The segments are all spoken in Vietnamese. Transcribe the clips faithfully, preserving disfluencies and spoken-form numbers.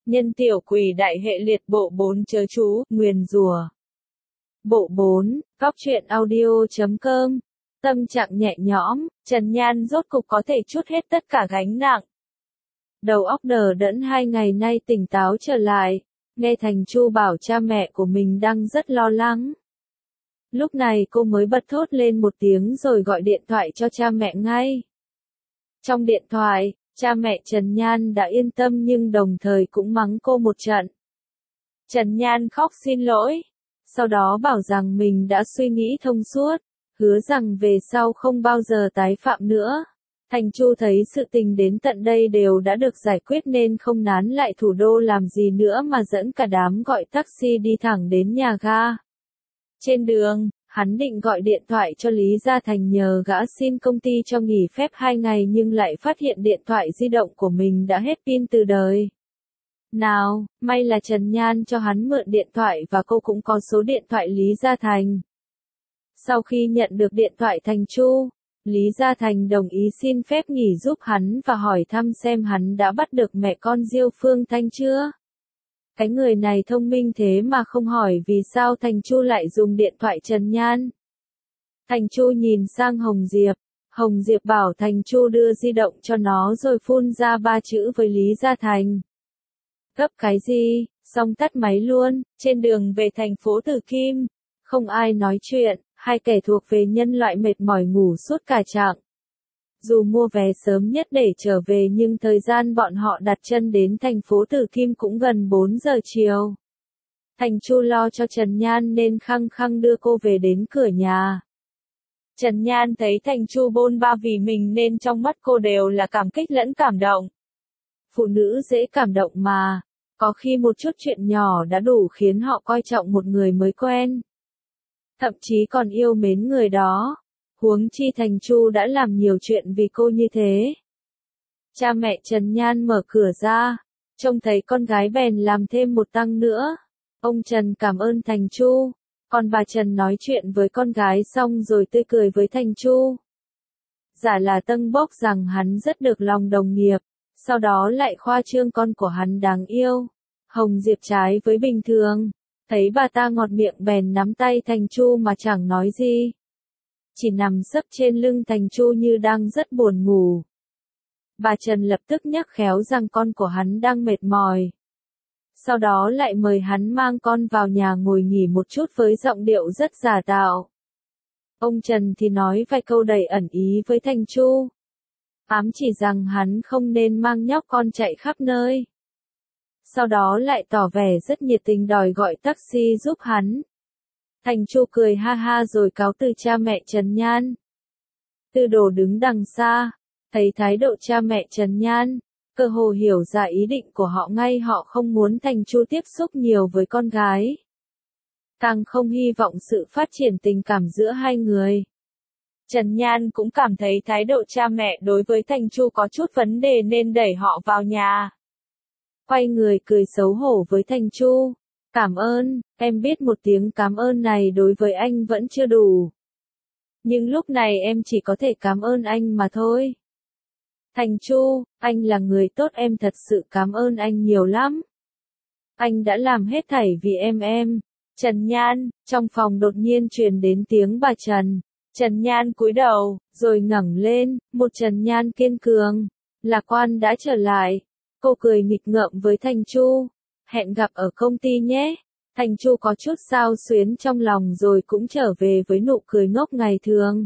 Nhân tiểu quỷ đại hệ liệt bộ bốn chớ chú, nguyền rủa. Bộ bốn, góc truyện audio chấm com. Tâm trạng nhẹ nhõm, Trần Nhan rốt cục có thể trút hết tất cả gánh nặng. Đầu óc đờ đẫn hai ngày nay tỉnh táo trở lại, nghe Thành Chu bảo cha mẹ của mình đang rất lo lắng. Lúc này cô mới bật thốt lên một tiếng rồi gọi điện thoại cho cha mẹ ngay. Trong điện thoại, cha mẹ Trần Nhan đã yên tâm nhưng đồng thời cũng mắng cô một trận. Trần Nhan khóc xin lỗi, sau đó bảo rằng mình đã suy nghĩ thông suốt, hứa rằng về sau không bao giờ tái phạm nữa. Thành Chu thấy sự tình đến tận đây đều đã được giải quyết nên không nán lại thủ đô làm gì nữa mà dẫn cả đám gọi taxi đi thẳng đến nhà ga. Trên đường, hắn định gọi điện thoại cho Lý Gia Thành nhờ gã xin công ty cho nghỉ phép hai ngày nhưng lại phát hiện điện thoại di động của mình đã hết pin từ đời. Nào, may là Trần Nhan cho hắn mượn điện thoại và cô cũng có số điện thoại Lý Gia Thành. Sau khi nhận được điện thoại Thành Chu, Lý Gia Thành đồng ý xin phép nghỉ giúp hắn và hỏi thăm xem hắn đã bắt được mẹ con Diêu Phương Thanh chưa. Cái người này thông minh thế mà không hỏi vì sao Thành Chu lại dùng điện thoại Trần Nhan. Thành Chu nhìn sang Hồng Diệp, Hồng Diệp bảo Thành Chu đưa di động cho nó rồi phun ra ba chữ với Lý Gia Thành. Gấp cái gì, xong tắt máy luôn. Trên đường về thành phố Từ Kim, không ai nói chuyện, hai kẻ thuộc về nhân loại mệt mỏi ngủ suốt cả chặng. Dù mua vé sớm nhất để trở về nhưng thời gian bọn họ đặt chân đến thành phố Từ Kim cũng gần bốn giờ chiều. Thành Chu lo cho Trần Nhan nên khăng khăng đưa cô về đến cửa nhà. Trần Nhan thấy Thành Chu bôn ba vì mình nên trong mắt cô đều là cảm kích lẫn cảm động. Phụ nữ dễ cảm động mà, có khi một chút chuyện nhỏ đã đủ khiến họ coi trọng một người mới quen. Thậm chí còn yêu mến người đó. Huống chi Thành Chu đã làm nhiều chuyện vì cô như thế. Cha mẹ Trần Nhan mở cửa ra, trông thấy con gái bèn làm thêm một tăng nữa. Ông Trần cảm ơn Thành Chu, còn bà Trần nói chuyện với con gái xong rồi tươi cười với Thành Chu. Giả là tâng bốc rằng hắn rất được lòng đồng nghiệp, sau đó lại khoa trương con của hắn đáng yêu. Hồng Diệp trái với bình thường, thấy bà ta ngọt miệng bèn nắm tay Thành Chu mà chẳng nói gì. Chỉ nằm sấp trên lưng Thành Chu như đang rất buồn ngủ. Bà Trần lập tức nhắc khéo rằng con của hắn đang mệt mỏi. Sau đó lại mời hắn mang con vào nhà ngồi nghỉ một chút với giọng điệu rất giả tạo. Ông Trần thì nói vài câu đầy ẩn ý với Thành Chu. Ám chỉ rằng hắn không nên mang nhóc con chạy khắp nơi. Sau đó lại tỏ vẻ rất nhiệt tình đòi gọi taxi giúp hắn. Thành Chu cười ha ha rồi cáo từ cha mẹ Trần Nhan. Tư Đồ đứng đằng xa, thấy thái độ cha mẹ Trần Nhan, cơ hồ hiểu ra ý định của họ ngay, họ không muốn Thành Chu tiếp xúc nhiều với con gái. Càng không hy vọng sự phát triển tình cảm giữa hai người. Trần Nhan cũng cảm thấy thái độ cha mẹ đối với Thành Chu có chút vấn đề nên đẩy họ vào nhà. Quay người cười xấu hổ với Thành Chu. Cảm ơn, em biết một tiếng cảm ơn này đối với anh vẫn chưa đủ. Nhưng lúc này em chỉ có thể cảm ơn anh mà thôi. Thành Chu, anh là người tốt, em thật sự cảm ơn anh nhiều lắm. Anh đã làm hết thảy vì em em. Trần Nhan, trong phòng đột nhiên truyền đến tiếng bà Trần. Trần Nhan cúi đầu, rồi ngẩng lên, một Trần Nhan kiên cường, lạc quan đã trở lại. Cô cười nghịch ngợm với Thành Chu. Hẹn gặp ở công ty nhé. Thành Chu có chút xao xuyến trong lòng rồi cũng trở về với nụ cười ngốc ngày thường.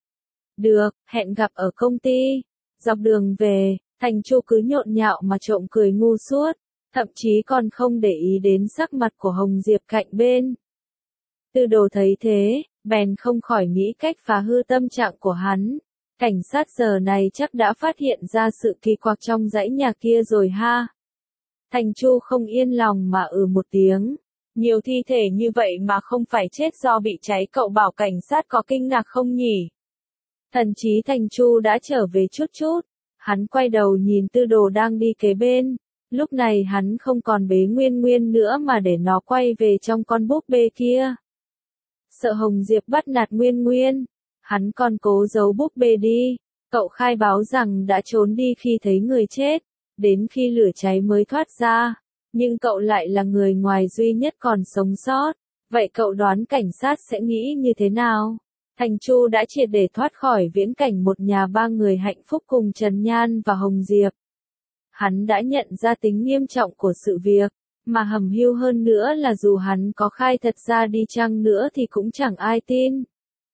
Được, hẹn gặp ở công ty. Dọc đường về, Thành Chu cứ nhộn nhạo mà trộm cười ngu suốt, thậm chí còn không để ý đến sắc mặt của Hồng Diệp cạnh bên. Tư Đồ thấy thế, bèn không khỏi nghĩ cách phá hư tâm trạng của hắn. Cảnh sát giờ này chắc đã phát hiện ra sự kỳ quặc trong dãy nhà kia rồi ha. Thành Chu không yên lòng mà ừ một tiếng. Nhiều thi thể như vậy mà không phải chết do bị cháy, cậu bảo cảnh sát có kinh ngạc không nhỉ? Thần trí Thành Chu đã trở về chút chút. Hắn quay đầu nhìn Tư Đồ đang đi kế bên. Lúc này hắn không còn bế Nguyên Nguyên nữa mà để nó quay về trong con búp bê kia. Sợ Hồng Diệp bắt nạt Nguyên Nguyên, hắn còn cố giấu búp bê đi. Cậu khai báo rằng đã trốn đi khi thấy người chết, đến khi lửa cháy mới thoát ra. Nhưng cậu lại là người ngoài duy nhất còn sống sót. Vậy cậu đoán cảnh sát sẽ nghĩ như thế nào? Thành Chu đã triệt để thoát khỏi viễn cảnh một nhà ba người hạnh phúc cùng Trần Nhan và Hồng Diệp. Hắn đã nhận ra tính nghiêm trọng của sự việc, mà hầm hưu hơn nữa là dù hắn có khai thật ra đi chăng nữa thì cũng chẳng ai tin.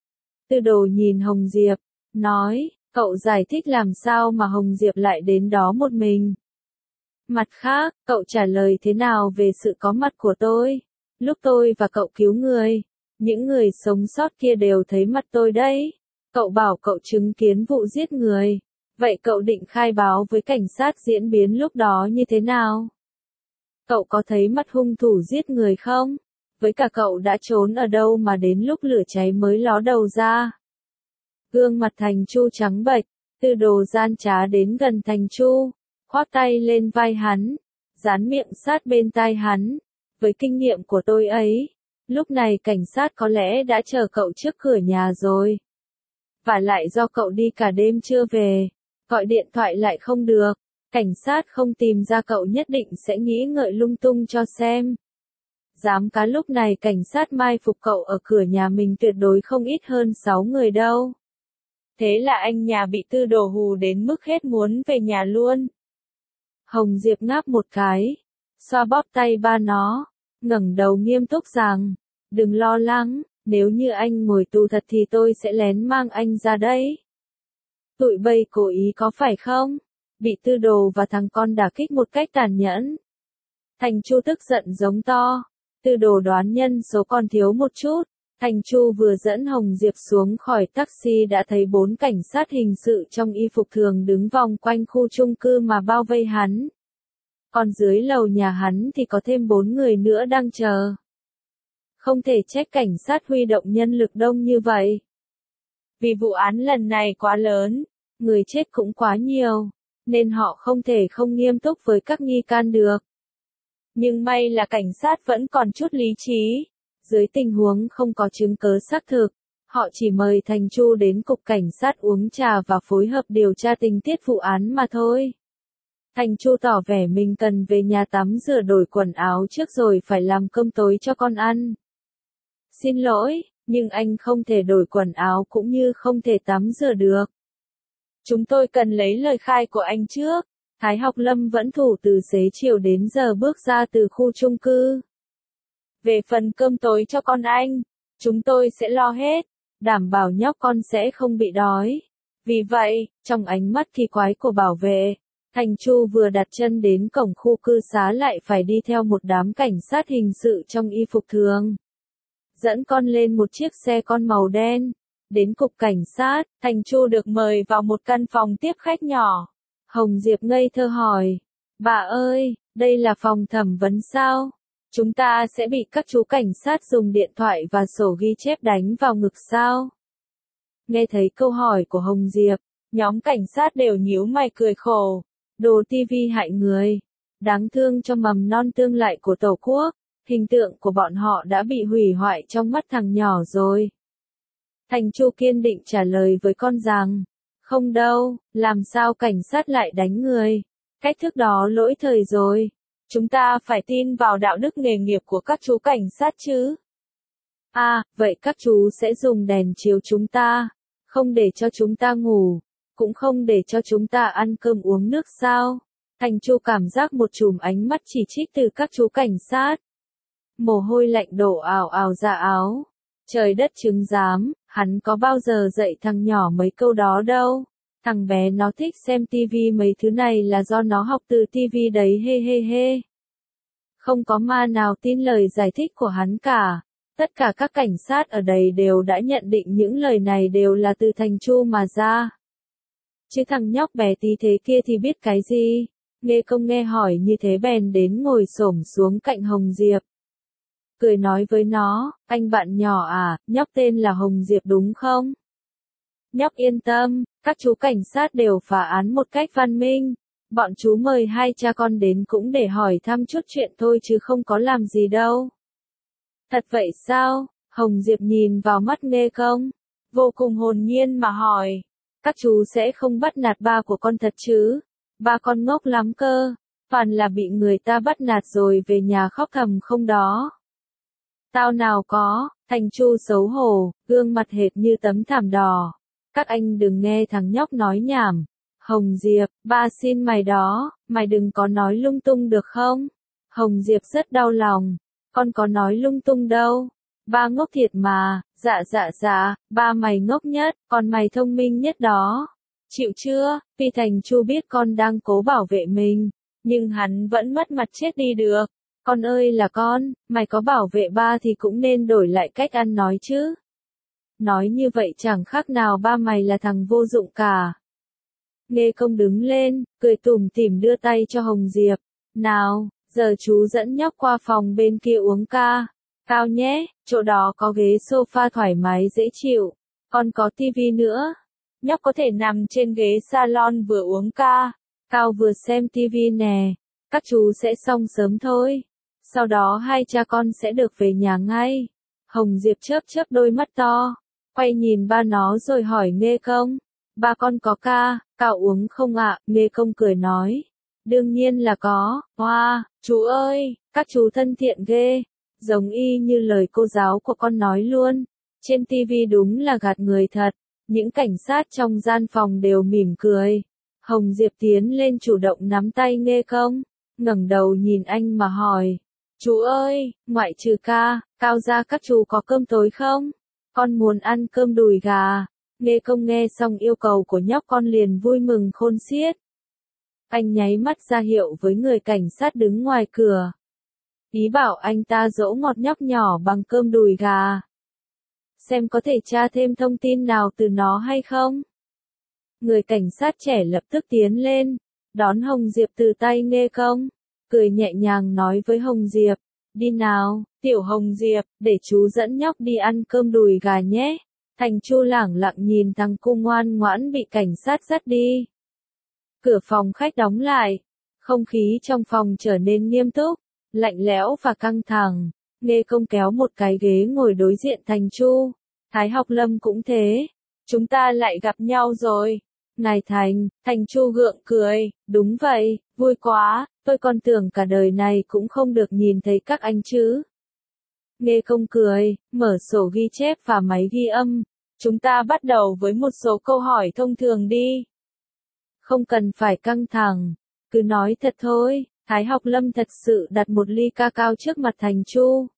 Tư Đồ nhìn Hồng Diệp, nói, cậu giải thích làm sao mà Hồng Diệp lại đến đó một mình. Mặt khác, cậu trả lời thế nào về sự có mặt của tôi? Lúc tôi và cậu cứu người, những người sống sót kia đều thấy mặt tôi đấy. Cậu bảo cậu chứng kiến vụ giết người. Vậy cậu định khai báo với cảnh sát diễn biến lúc đó như thế nào? Cậu có thấy mặt hung thủ giết người không? Với cả cậu đã trốn ở đâu mà đến lúc lửa cháy mới ló đầu ra? Gương mặt Thành Chu trắng bệch, Tư Đồ gian trá đến gần Thành Chu, khoác tay lên vai hắn, dán miệng sát bên tai hắn. Với kinh nghiệm của tôi ấy, lúc này cảnh sát có lẽ đã chờ cậu trước cửa nhà rồi. Và lại do cậu đi cả đêm chưa về, gọi điện thoại lại không được, cảnh sát không tìm ra cậu nhất định sẽ nghĩ ngợi lung tung cho xem. Dám cá lúc này cảnh sát mai phục cậu ở cửa nhà mình tuyệt đối không ít hơn sáu người đâu. Thế là anh nhà bị Tư Đồ hù đến mức hết muốn về nhà luôn. Hồng Diệp ngáp một cái, xoa bóp tay ba nó, ngẩng đầu nghiêm túc rằng, đừng lo lắng, nếu như anh ngồi tù thật thì tôi sẽ lén mang anh ra đấy. Tụi bay cố ý có phải không? Bị Tư Đồ và thằng con đả kích một cách tàn nhẫn. Thành Chu tức giận giống to, Tư Đồ đoán nhân số còn thiếu một chút. Thành Chu vừa dẫn Hồng Diệp xuống khỏi taxi đã thấy bốn cảnh sát hình sự trong y phục thường đứng vòng quanh khu chung cư mà bao vây hắn. Còn dưới lầu nhà hắn thì có thêm bốn người nữa đang chờ. Không thể trách cảnh sát huy động nhân lực đông như vậy. Vì vụ án lần này quá lớn, người chết cũng quá nhiều, nên họ không thể không nghiêm túc với các nghi can được. Nhưng may là cảnh sát vẫn còn chút lý trí. Dưới tình huống không có chứng cứ xác thực, họ chỉ mời Thành Chu đến cục cảnh sát uống trà và phối hợp điều tra tình tiết vụ án mà thôi. Thành Chu tỏ vẻ mình cần về nhà tắm rửa đổi quần áo trước rồi phải làm cơm tối cho con ăn. Xin lỗi, nhưng anh không thể đổi quần áo cũng như không thể tắm rửa được. Chúng tôi cần lấy lời khai của anh trước. Thái Học Lâm vẫn thủ từ xế chiều đến giờ bước ra từ khu chung cư. Về phần cơm tối cho con anh, chúng tôi sẽ lo hết, đảm bảo nhóc con sẽ không bị đói. Vì vậy, trong ánh mắt kỳ quái của bảo vệ, Thành Chu vừa đặt chân đến cổng khu cư xá lại phải đi theo một đám cảnh sát hình sự trong y phục thường. Dẫn con lên một chiếc xe con màu đen. Đến cục cảnh sát, Thành Chu được mời vào một căn phòng tiếp khách nhỏ. Hồng Diệp ngây thơ hỏi, bà ơi, đây là phòng thẩm vấn sao? Chúng ta sẽ bị các chú cảnh sát dùng điện thoại và sổ ghi chép đánh vào ngực sao? Nghe thấy câu hỏi của Hồng Diệp, nhóm cảnh sát đều nhíu mày cười khổ. Đồ tivi hại người. Đáng thương cho mầm non tương lai của Tổ quốc. Hình tượng của bọn họ đã bị hủy hoại trong mắt thằng nhỏ rồi. Thành Chu kiên định trả lời với con rằng, không đâu, làm sao cảnh sát lại đánh người. Cách thức đó lỗi thời rồi. Chúng ta phải tin vào đạo đức nghề nghiệp của các chú cảnh sát chứ. À, vậy các chú sẽ dùng đèn chiếu chúng ta, không để cho chúng ta ngủ, cũng không để cho chúng ta ăn cơm uống nước sao? Thành Chu cảm giác một chùm ánh mắt chỉ trích từ các chú cảnh sát. Mồ hôi lạnh đổ ào ào ra áo. Trời đất chứng giám, hắn có bao giờ dạy thằng nhỏ mấy câu đó đâu. Thằng bé nó thích xem tivi mấy thứ này là do nó học từ tivi đấy hê hê hê. Không có ma nào tin lời giải thích của hắn cả. Tất cả các cảnh sát ở đây đều đã nhận định những lời này đều là từ Thành Chu mà ra. Chứ thằng nhóc bé tí thế kia thì biết cái gì. Nghe công nghe hỏi như thế bèn đến ngồi xổm xuống cạnh Hồng Diệp. Cười nói với nó, anh bạn nhỏ à, nhóc tên là Hồng Diệp đúng không? Nhóc yên tâm, các chú cảnh sát đều phá án một cách văn minh. Bọn chú mời hai cha con đến cũng để hỏi thăm chút chuyện thôi chứ không có làm gì đâu. Thật vậy sao? Hồng Diệp nhìn vào mắt Nghê Công, vô cùng hồn nhiên mà hỏi. Các chú sẽ không bắt nạt ba của con thật chứ? Ba con ngốc lắm cơ. toàn là bị người ta bắt nạt rồi về nhà khóc thầm không đó. Tao nào có, Thành Chu xấu hổ, gương mặt hệt như tấm thảm đỏ. Các anh đừng nghe thằng nhóc nói nhảm. Hồng Diệp, ba xin mày đó, mày đừng có nói lung tung được không? Hồng Diệp rất đau lòng, con có nói lung tung đâu. Ba ngốc thiệt mà, dạ dạ dạ, ba mày ngốc nhất, còn mày thông minh nhất đó. Chịu chưa? Vì Thành Chu biết con đang cố bảo vệ mình, nhưng hắn vẫn mất mặt chết đi được. Con ơi là con, mày có bảo vệ ba thì cũng nên đổi lại cách ăn nói chứ. Nói như vậy chẳng khác nào ba mày là thằng vô dụng cả. Nghê Công đứng lên, cười tủm tỉm đưa tay cho Hồng Diệp. Nào, giờ chú dẫn nhóc qua phòng bên kia uống ca. Cao nhé, chỗ đó có ghế sofa thoải mái dễ chịu. Còn có tivi nữa. Nhóc có thể nằm trên ghế salon vừa uống ca. Cao vừa xem tivi nè. Các chú sẽ xong sớm thôi. Sau đó hai cha con sẽ được về nhà ngay. Hồng Diệp chớp chớp đôi mắt to. Quay nhìn ba nó rồi hỏi Nghê Công. Ba con có ca, Cao uống không ạ? Nghê Công cười nói. Đương nhiên là có. Hoa, wow, chú ơi, các chú thân thiện ghê. Giống y như lời cô giáo của con nói luôn. Trên tivi đúng là gạt người thật. Những cảnh sát trong gian phòng đều mỉm cười. Hồng Diệp tiến lên chủ động nắm tay Nghê Công. Ngẩng đầu nhìn anh mà hỏi. Chú ơi, ngoại trừ ca, Cao ra các chú có cơm tối không? Con muốn ăn cơm đùi gà. Nghê Công nghe xong yêu cầu của nhóc con liền vui mừng khôn xiết. Anh nháy mắt ra hiệu với người cảnh sát đứng ngoài cửa. Ý bảo anh ta dỗ ngọt nhóc nhỏ bằng cơm đùi gà. Xem có thể tra thêm thông tin nào từ nó hay không? Người cảnh sát trẻ lập tức tiến lên, đón Hồng Diệp từ tay Nghê Công, cười nhẹ nhàng nói với Hồng Diệp, đi nào, tiểu Hồng Diệp, để chú dẫn nhóc đi ăn cơm đùi gà nhé. Thành Chu lẳng lặng nhìn thằng cu ngoan ngoãn bị cảnh sát dắt đi. Cửa phòng khách đóng lại, không khí trong phòng trở nên nghiêm túc, lạnh lẽo và căng thẳng. Nghê Công kéo một cái ghế ngồi đối diện Thành Chu. Thái Học Lâm cũng thế. Chúng ta lại gặp nhau rồi. Ngài Thành, Thành Chu gượng cười, đúng vậy, vui quá, tôi còn tưởng cả đời này cũng không được nhìn thấy các anh chứ. Nghê Công cười, mở sổ ghi chép và máy ghi âm. Chúng ta bắt đầu với một số câu hỏi thông thường đi. Không cần phải căng thẳng, cứ nói thật thôi. Thái Học Lâm thật sự đặt một ly ca cao trước mặt Thành Chu.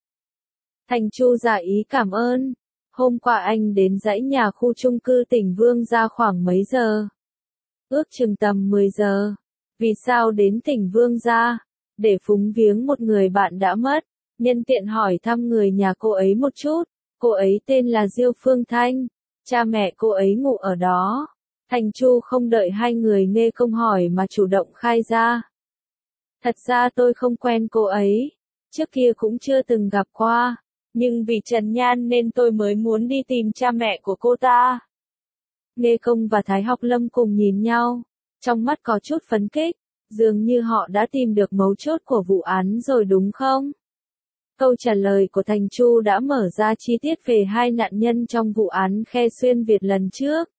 Thành Chu giả ý cảm ơn. Hôm qua anh đến dãy nhà khu chung cư Tỉnh Vương Gia khoảng mấy giờ? Ước chừng tầm mười giờ. Vì sao đến Tỉnh Vương Gia? Để phúng viếng một người bạn đã mất. Nhân tiện hỏi thăm người nhà cô ấy một chút. Cô ấy tên là Diêu Phương Thanh. Cha mẹ cô ấy ngủ ở đó. Thành Chu không đợi hai người Nghê Công hỏi mà chủ động khai ra. Thật ra tôi không quen cô ấy. Trước kia cũng chưa từng gặp qua. Nhưng vì Trần Nhan nên tôi mới muốn đi tìm cha mẹ của cô ta. Nghê Công và Thái Học Lâm cùng nhìn nhau. Trong mắt có chút phấn khích. Dường như họ đã tìm được mấu chốt của vụ án rồi đúng không? Câu trả lời của Thành Chu đã mở ra chi tiết về hai nạn nhân trong vụ án Khe Xuyên Việt lần trước.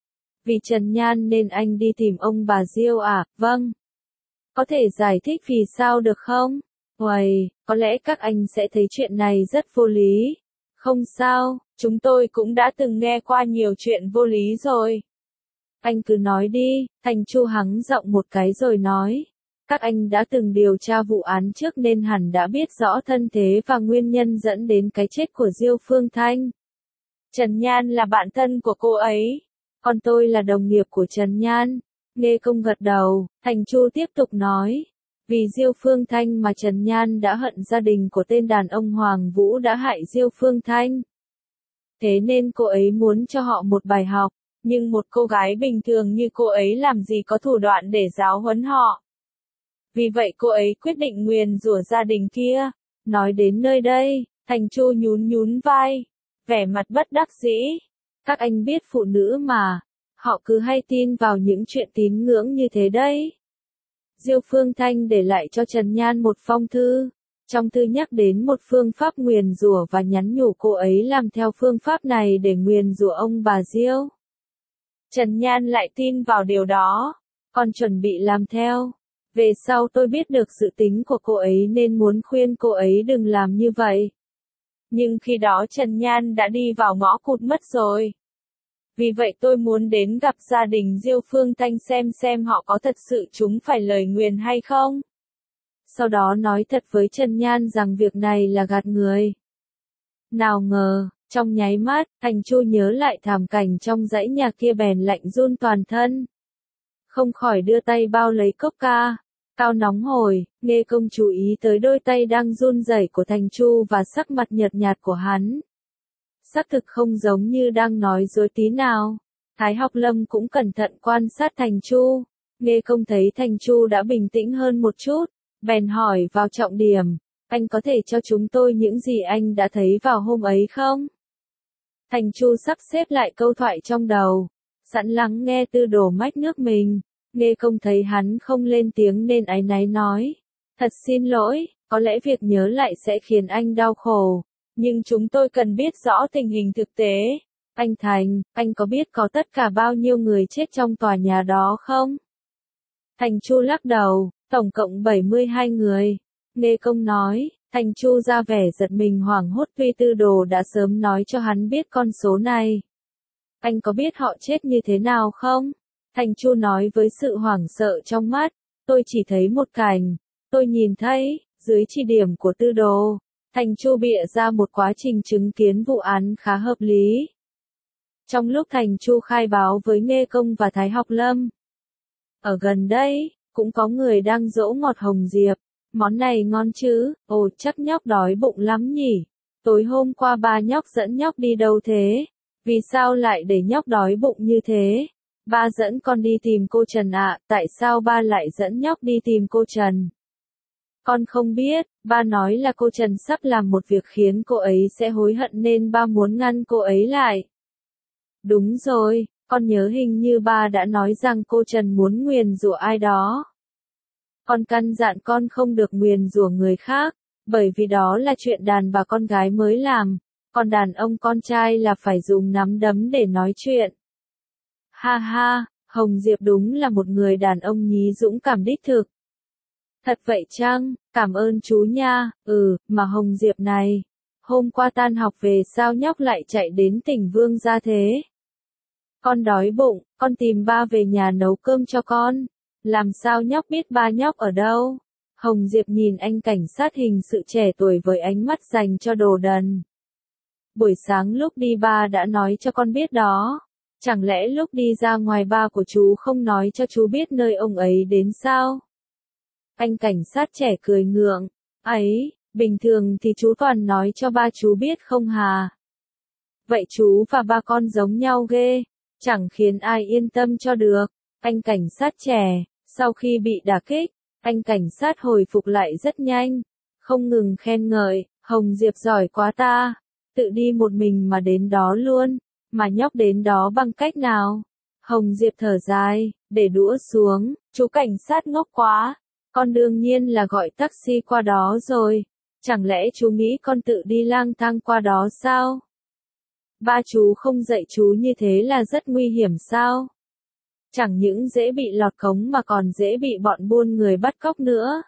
Vì Trần Nhan nên anh đi tìm ông bà Diêu à? Vâng. Có thể giải thích vì sao được không? Uầy, có lẽ các anh sẽ thấy chuyện này rất vô lý. Không sao, chúng tôi cũng đã từng nghe qua nhiều chuyện vô lý rồi. Anh cứ nói đi, Thành Chu hắng giọng một cái rồi nói. Các anh đã từng điều tra vụ án trước nên hẳn đã biết rõ thân thế và nguyên nhân dẫn đến cái chết của Diêu Phương Thanh. Trần Nhan là bạn thân của cô ấy. Còn tôi là đồng nghiệp của Trần Nhan. Nghê Công gật đầu, Thành Chu tiếp tục nói. Vì Diêu Phương Thanh mà Trần Nhan đã hận gia đình của tên đàn ông Hoàng Vũ đã hại Diêu Phương Thanh. Thế nên cô ấy muốn cho họ một bài học, nhưng một cô gái bình thường như cô ấy làm gì có thủ đoạn để giáo huấn họ. Vì vậy cô ấy quyết định nguyền rủa gia đình kia. Nói đến nơi đây, Thành Chu nhún nhún vai, vẻ mặt bất đắc dĩ. Các anh biết phụ nữ mà, họ cứ hay tin vào những chuyện tín ngưỡng như thế đấy. Diêu Phương Thanh để lại cho Trần Nhan một phong thư. Trong thư nhắc đến một phương pháp nguyền rủa và nhắn nhủ cô ấy làm theo phương pháp này để nguyền rủa ông bà Diêu. Trần Nhan lại tin vào điều đó, còn chuẩn bị làm theo. Về sau tôi biết được sự tính của cô ấy nên muốn khuyên cô ấy đừng làm như vậy. Nhưng khi đó Trần Nhan đã đi vào ngõ cụt mất rồi. Vì vậy tôi muốn đến gặp gia đình Diêu Phương Thanh xem xem họ có thật sự trúng phải lời nguyền hay không. Sau đó nói thật với Trần Nhan rằng việc này là gạt người. Nào ngờ, trong nháy mắt, Thành Chu nhớ lại thảm cảnh trong dãy nhà kia bèn lạnh run toàn thân. Không khỏi đưa tay bao lấy cốc ca. Cao nóng hổi, Nghê Công chú ý tới đôi tay đang run rẩy của Thành Chu và sắc mặt nhợt nhạt của hắn. Xác thực không giống như đang nói dối tí nào. Thái Học Lâm cũng cẩn thận quan sát Thành Chu. Nghê Công thấy Thành Chu đã bình tĩnh hơn một chút, bèn hỏi vào trọng điểm, anh có thể cho chúng tôi những gì anh đã thấy vào hôm ấy không? Thành Chu sắp xếp lại câu thoại trong đầu, sẵn lắng nghe Tư Đồ mách nước mình. Nghê Công thấy hắn không lên tiếng nên áy náy nói, thật xin lỗi, có lẽ việc nhớ lại sẽ khiến anh đau khổ, nhưng chúng tôi cần biết rõ tình hình thực tế. Anh Thành, anh có biết có tất cả bao nhiêu người chết trong tòa nhà đó không? Thành Chu lắc đầu, tổng cộng bảy mươi hai người. Nghê Công nói, Thành Chu ra vẻ giật mình hoảng hốt tuy Tư Đồ đã sớm nói cho hắn biết con số này. Anh có biết họ chết như thế nào không? Thành Chu nói với sự hoảng sợ trong mắt, tôi chỉ thấy một cảnh, tôi nhìn thấy, dưới chỉ điểm của Tư Đồ, Thành Chu bịa ra một quá trình chứng kiến vụ án khá hợp lý. Trong lúc Thành Chu khai báo với Nghê Công và Thái Học Lâm, ở gần đây, cũng có người đang dỗ ngọt hồng diệp, món này ngon chứ, ồ chắc nhóc đói bụng lắm nhỉ, tối hôm qua ba nhóc dẫn nhóc đi đâu thế, vì sao lại để nhóc đói bụng như thế? Ba dẫn con đi tìm cô Trần ạ, à, tại sao ba lại dẫn nhóc đi tìm cô Trần? Con không biết, ba nói là cô Trần sắp làm một việc khiến cô ấy sẽ hối hận nên ba muốn ngăn cô ấy lại. Đúng rồi, con nhớ hình như ba đã nói rằng cô Trần muốn nguyền rủa ai đó. Con căn dặn con không được nguyền rủa người khác, bởi vì đó là chuyện đàn bà con gái mới làm, còn đàn ông con trai là phải dùng nắm đấm để nói chuyện. Ha ha, Hồng Diệp đúng là một người đàn ông nhí dũng cảm đích thực. Thật vậy chăng, cảm ơn chú nha, ừ, mà Hồng Diệp này, hôm qua tan học về sao nhóc lại chạy đến tỉnh Vương gia thế? Con đói bụng, con tìm ba về nhà nấu cơm cho con, làm sao nhóc biết ba nhóc ở đâu? Hồng Diệp nhìn anh cảnh sát hình sự trẻ tuổi với ánh mắt dành cho đồ đần. Buổi sáng lúc đi ba đã nói cho con biết đó. Chẳng lẽ lúc đi ra ngoài ba của chú không nói cho chú biết nơi ông ấy đến sao? Anh cảnh sát trẻ cười ngượng. Ấy, bình thường thì chú toàn nói cho ba chú biết không hà? Vậy chú và ba con giống nhau ghê, chẳng khiến ai yên tâm cho được. Anh cảnh sát trẻ, sau khi bị đả kích, anh cảnh sát hồi phục lại rất nhanh, không ngừng khen ngợi, Hồng Diệp giỏi quá ta, tự đi một mình mà đến đó luôn. Mà nhóc đến đó bằng cách nào? Hồng Diệp thở dài, để đũa xuống, chú cảnh sát ngốc quá, con đương nhiên là gọi taxi qua đó rồi, chẳng lẽ chú nghĩ con tự đi lang thang qua đó sao? Ba chú không dạy chú như thế là rất nguy hiểm sao? Chẳng những dễ bị lọt khống mà còn dễ bị bọn buôn người bắt cóc nữa.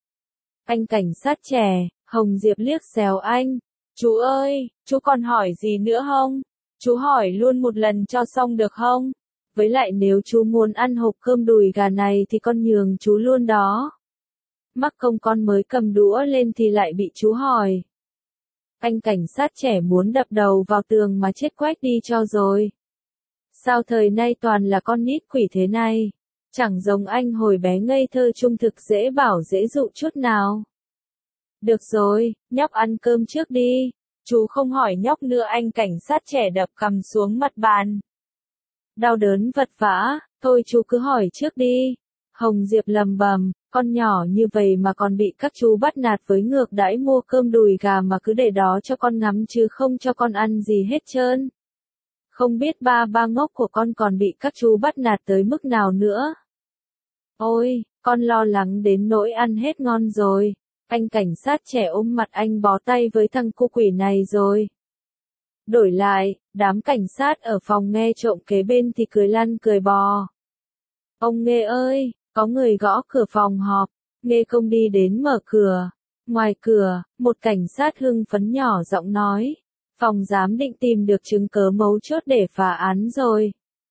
Anh cảnh sát trẻ, Hồng Diệp liếc xéo anh, chú ơi, chú còn hỏi gì nữa không? Chú hỏi luôn một lần cho xong được không? Với lại nếu chú muốn ăn hộp cơm đùi gà này thì con nhường chú luôn đó. Mắc công con mới cầm đũa lên thì lại bị chú hỏi. Anh cảnh sát trẻ muốn đập đầu vào tường mà chết quách đi cho rồi. Sao thời nay toàn là con nít quỷ thế này? Chẳng giống anh hồi bé ngây thơ trung thực dễ bảo dễ dụ chút nào. Được rồi, nhóc ăn cơm trước đi. Chú không hỏi nhóc nữa, anh cảnh sát trẻ đập cằm xuống mặt bàn. Đau đớn vật vã, thôi chú cứ hỏi trước đi. Hồng Diệp lầm bầm, con nhỏ như vậy mà còn bị các chú bắt nạt với ngược đãi mua cơm đùi gà mà cứ để đó cho con ngắm chứ không cho con ăn gì hết trơn. Không biết ba ba ngốc của con còn bị các chú bắt nạt tới mức nào nữa. Ôi, con lo lắng đến nỗi ăn hết ngon rồi. Anh cảnh sát trẻ ôm mặt anh bó tay với thằng cô quỷ này rồi. Đổi lại, đám cảnh sát ở phòng nghe trộm kế bên thì cười lăn cười bò. Ông Nghê ơi, Có người gõ cửa phòng họp, Nghê Công đi đến mở cửa. Ngoài cửa, một cảnh sát hưng phấn nhỏ giọng nói, phòng giám định tìm được chứng cớ mấu chốt để phá án rồi.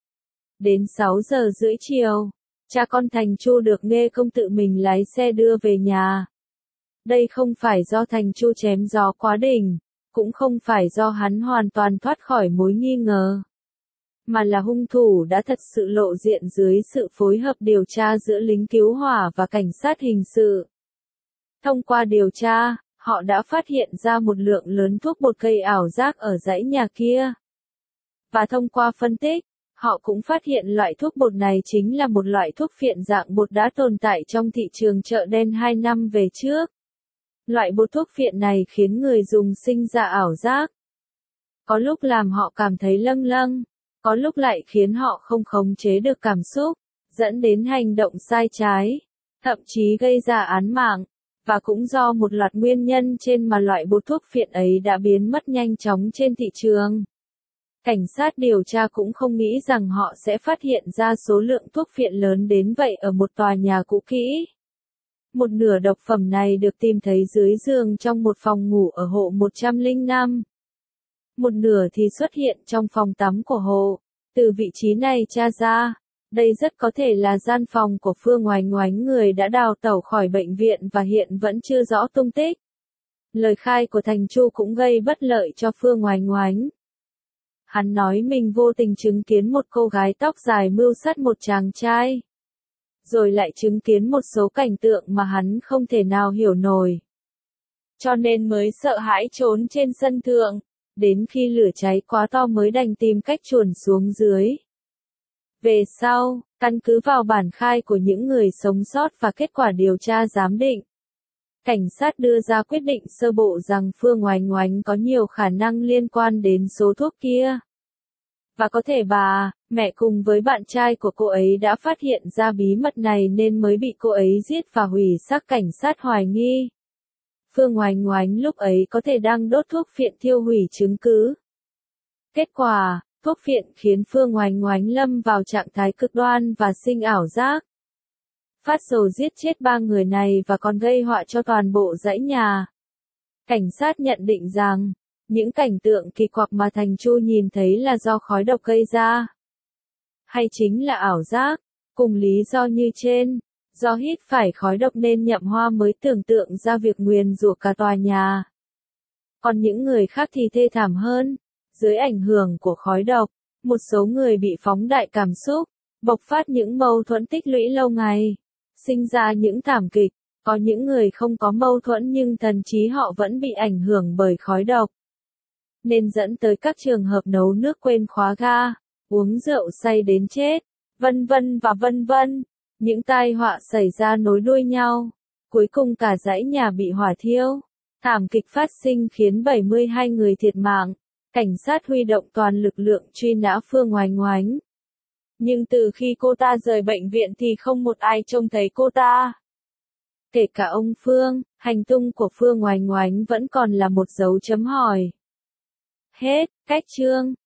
Đến sáu giờ rưỡi chiều, cha con Thành Chu được Nghê Công tự mình lái xe đưa về nhà. Đây không phải do Thành Chu chém gió quá đỉnh, cũng không phải do hắn hoàn toàn thoát khỏi mối nghi ngờ, mà là hung thủ đã thật sự lộ diện dưới sự phối hợp điều tra giữa lính cứu hỏa và cảnh sát hình sự. Thông qua điều tra, họ đã phát hiện ra một lượng lớn thuốc bột gây ảo giác ở dãy nhà kia. Và thông qua phân tích, họ cũng phát hiện loại thuốc bột này chính là một loại thuốc phiện dạng bột đã tồn tại trong thị trường chợ đen hai năm về trước. Loại bột thuốc phiện này khiến người dùng sinh ra ảo giác. Có lúc làm họ cảm thấy lâng lâng, có lúc lại khiến họ không khống chế được cảm xúc, dẫn đến hành động sai trái, thậm chí gây ra án mạng. Và cũng do một loạt nguyên nhân trên mà loại bột thuốc phiện ấy đã biến mất nhanh chóng trên thị trường. Cảnh sát điều tra cũng không nghĩ rằng họ sẽ phát hiện ra số lượng thuốc phiện lớn đến vậy ở một tòa nhà cũ kỹ. Một nửa độc phẩm này được tìm thấy dưới giường trong một phòng ngủ ở hộ một trăm lẻ năm. Một nửa thì xuất hiện trong phòng tắm của hộ. Từ vị trí này tra ra, đây rất có thể là gian phòng của Phương Oánh Oánh, người đã đào tẩu khỏi bệnh viện và hiện vẫn chưa rõ tung tích. Lời khai của Thành Chu cũng gây bất lợi cho Phương Oánh Oánh. Hắn nói mình vô tình chứng kiến một cô gái tóc dài mưu sát một chàng trai. Rồi lại chứng kiến một số cảnh tượng mà hắn không thể nào hiểu nổi. Cho nên mới sợ hãi trốn trên sân thượng, đến khi lửa cháy quá to mới đành tìm cách chuồn xuống dưới. Về sau, căn cứ vào bản khai của những người sống sót và kết quả điều tra giám định, cảnh sát đưa ra quyết định sơ bộ rằng Phương Oánh Oánh có nhiều khả năng liên quan đến số thuốc kia. Và có thể bà, mẹ cùng với bạn trai của cô ấy đã phát hiện ra bí mật này nên mới bị cô ấy giết và hủy xác cảnh sát hoài nghi. Phương Oánh Oánh lúc ấy có thể đang đốt thuốc phiện thiêu hủy chứng cứ. Kết quả, thuốc phiện khiến Phương Oánh Oánh lâm vào trạng thái cực đoan và sinh ảo giác. Phát sầu giết chết ba người này và còn gây họa cho toàn bộ dãy nhà. Cảnh sát nhận định rằng, những cảnh tượng kỳ quặc mà Thành Chu nhìn thấy là do khói độc gây ra. Hay chính là ảo giác, cùng lý do như trên, do hít phải khói độc nên Nhậm Hoa mới tưởng tượng ra việc nguyền rủa cả tòa nhà. Còn những người khác thì thê thảm hơn, dưới ảnh hưởng của khói độc, một số người bị phóng đại cảm xúc, bộc phát những mâu thuẫn tích lũy lâu ngày, sinh ra những thảm kịch. Có những người không có mâu thuẫn nhưng thần trí họ vẫn bị ảnh hưởng bởi khói độc, nên dẫn tới các trường hợp nấu nước quên khóa ga, uống rượu say đến chết, vân vân và vân vân. Những tai họa xảy ra nối đuôi nhau, cuối cùng cả dãy nhà bị hỏa thiêu. Thảm kịch phát sinh khiến bảy mươi hai người thiệt mạng. Cảnh sát huy động toàn lực lượng truy nã Phương Oánh Oánh. Nhưng từ khi cô ta rời bệnh viện thì không một ai trông thấy cô ta. Kể cả ông Phương, hành tung của Phương Oánh Oánh vẫn còn là một dấu chấm hỏi. Hết, cách chương.